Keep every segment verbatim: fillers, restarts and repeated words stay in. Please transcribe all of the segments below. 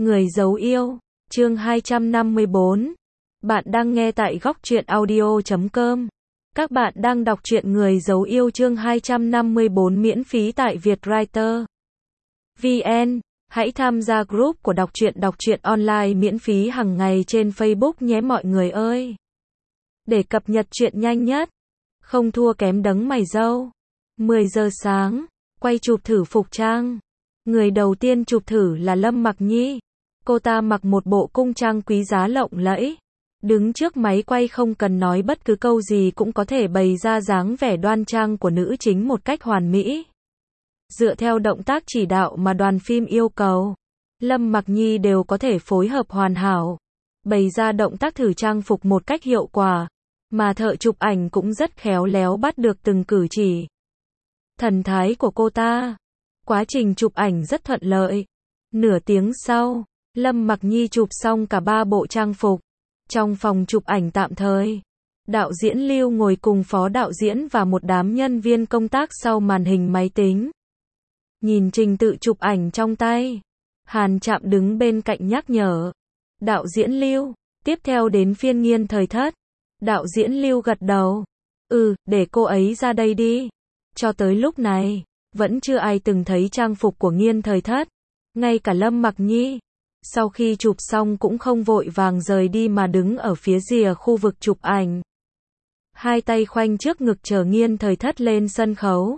Người dấu yêu, chương hai trăm năm mươi bốn. Bạn đang nghe tại góc truyện audio chấm com. Các bạn đang đọc truyện Người dấu yêu chương hai trăm năm mươi bốn miễn phí tại Vietwriter vê en. Hãy tham gia group của đọc truyện đọc truyện online miễn phí hàng ngày trên Facebook nhé mọi người ơi. Để cập nhật truyện nhanh nhất, không thua kém đấng mày râu. mười giờ sáng, quay chụp thử phục trang. Người đầu tiên chụp thử là Lâm Mặc Nhi. Cô ta mặc một bộ cung trang quý giá lộng lẫy. Đứng trước máy quay không cần nói bất cứ câu gì cũng có thể bày ra dáng vẻ đoan trang của nữ chính một cách hoàn mỹ. Dựa theo động tác chỉ đạo mà đoàn phim yêu cầu, Lâm Mặc Nhi đều có thể phối hợp hoàn hảo, bày ra động tác thử trang phục một cách hiệu quả, mà thợ chụp ảnh cũng rất khéo léo bắt được từng cử chỉ, thần thái của cô ta. Quá trình chụp ảnh rất thuận lợi. Nửa tiếng sau, Lâm Mặc Nhi chụp xong cả ba bộ trang phục. Trong phòng chụp ảnh tạm thời, đạo diễn Lưu ngồi cùng phó đạo diễn và một đám nhân viên công tác sau màn hình máy tính. Nhìn trình tự chụp ảnh trong tay, Hàn Trạm đứng bên cạnh nhắc nhở. Đạo diễn Lưu, tiếp theo đến phiên Nghiên Thời Thất. Đạo diễn Lưu gật đầu. Ừ, để cô ấy ra đây đi. Cho tới lúc này, vẫn chưa ai từng thấy trang phục của Nghiên Thời Thất. Ngay cả Lâm Mặc Nhi, sau khi chụp xong cũng không vội vàng rời đi mà đứng ở phía rìa khu vực chụp ảnh. Hai tay khoanh trước ngực chờ Nghiên Thời Thất lên sân khấu.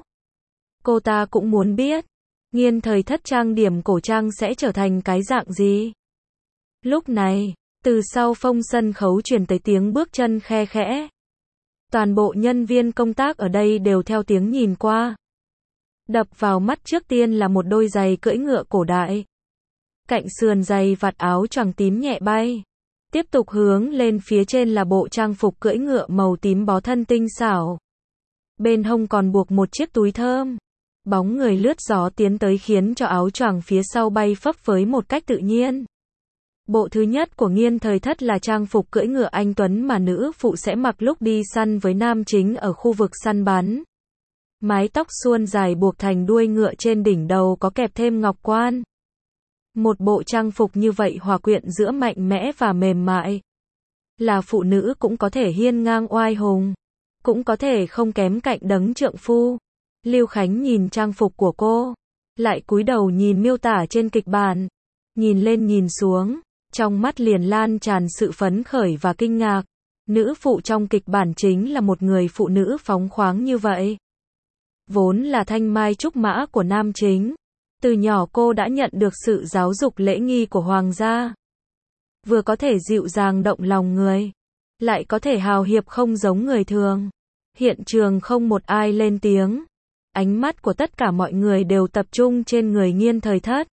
Cô ta cũng muốn biết, Nghiên Thời Thất trang điểm cổ trang sẽ trở thành cái dạng gì. Lúc này, từ sau phông sân khấu truyền tới tiếng bước chân khe khẽ. Toàn bộ nhân viên công tác ở đây đều theo tiếng nhìn qua. Đập vào mắt trước tiên là một đôi giày cưỡi ngựa cổ đại. Cạnh sườn giày vạt áo choàng tím nhẹ bay. Tiếp tục hướng lên phía trên là bộ trang phục cưỡi ngựa màu tím bó thân tinh xảo. Bên hông còn buộc một chiếc túi thơm. Bóng người lướt gió tiến tới khiến cho áo choàng phía sau bay phấp phới một cách tự nhiên. Bộ thứ nhất của Nghiên Thời Thất là trang phục cưỡi ngựa anh tuấn mà nữ phụ sẽ mặc lúc đi săn với nam chính ở khu vực săn bắn. Mái tóc suôn dài buộc thành đuôi ngựa, trên đỉnh đầu có kẹp thêm ngọc quan. Một bộ trang phục như vậy hòa quyện giữa mạnh mẽ và mềm mại. Là phụ nữ cũng có thể hiên ngang oai hùng, cũng có thể không kém cạnh đấng trượng phu. Lưu Khánh nhìn trang phục của cô, lại cúi đầu nhìn miêu tả trên kịch bản. Nhìn lên nhìn xuống, trong mắt liền lan tràn sự phấn khởi và kinh ngạc. Nữ phụ trong kịch bản chính là một người phụ nữ phóng khoáng như vậy. Vốn là thanh mai trúc mã của nam chính. Từ nhỏ cô đã nhận được sự giáo dục lễ nghi của hoàng gia. Vừa có thể dịu dàng động lòng người, lại có thể hào hiệp không giống người thường. Hiện trường không một ai lên tiếng. Ánh mắt của tất cả mọi người đều tập trung trên người Nghiên Thời Thất.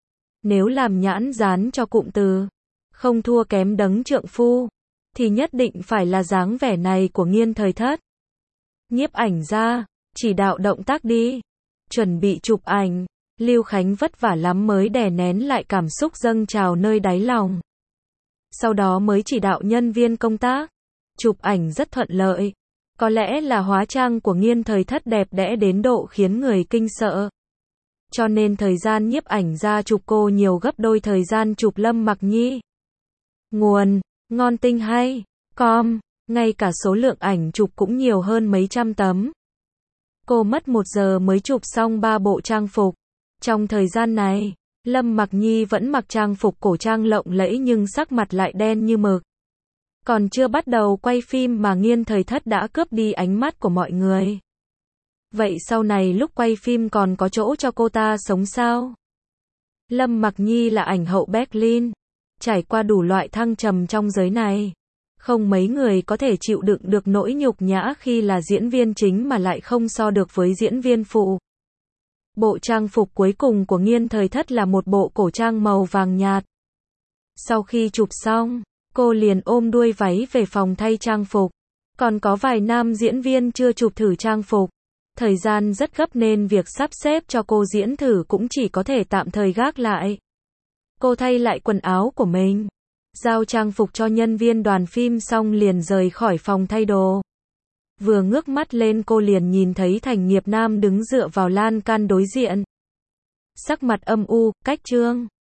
Nếu làm nhãn dán cho cụm từ không thua kém đấng trượng phu, thì nhất định phải là dáng vẻ này của Nghiên Thời Thất. Nhiếp ảnh ra, chỉ đạo động tác đi. Chuẩn bị chụp ảnh, Lưu Khánh vất vả lắm mới đè nén lại cảm xúc dâng trào nơi đáy lòng. Sau đó mới chỉ đạo nhân viên công tác. Chụp ảnh rất thuận lợi. Có lẽ là hóa trang của Nghiên Thời Thất đẹp đẽ đến độ khiến người kinh sợ. Cho nên thời gian nhiếp ảnh ra chụp cô nhiều gấp đôi thời gian chụp Lâm Mặc Nhi. Nguồn: ngon tinh hay com. Ngay cả số lượng ảnh chụp cũng nhiều hơn mấy trăm tấm. Cô mất một giờ mới chụp xong ba bộ trang phục. Trong thời gian này, Lâm Mặc Nhi vẫn mặc trang phục cổ trang lộng lẫy nhưng sắc mặt lại đen như mực. Còn chưa bắt đầu quay phim mà Nghiên Thời Thất đã cướp đi ánh mắt của mọi người. Vậy sau này lúc quay phim còn có chỗ cho cô ta sống sao? Lâm Mặc Nhi là ảnh hậu Berlin, trải qua đủ loại thăng trầm trong giới này. Không mấy người có thể chịu đựng được nỗi nhục nhã khi là diễn viên chính mà lại không so được với diễn viên phụ. Bộ trang phục cuối cùng của Nghiên Thời Thất là một bộ cổ trang màu vàng nhạt. Sau khi chụp xong, cô liền ôm đuôi váy về phòng thay trang phục. Còn có vài nam diễn viên chưa chụp thử trang phục. Thời gian rất gấp nên việc sắp xếp cho cô diễn thử cũng chỉ có thể tạm thời gác lại. Cô thay lại quần áo của mình, giao trang phục cho nhân viên đoàn phim xong liền rời khỏi phòng thay đồ. Vừa ngước mắt lên cô liền nhìn thấy Thành Nghiệp Nam đứng dựa vào lan can đối diện. Sắc mặt âm u, cách trương.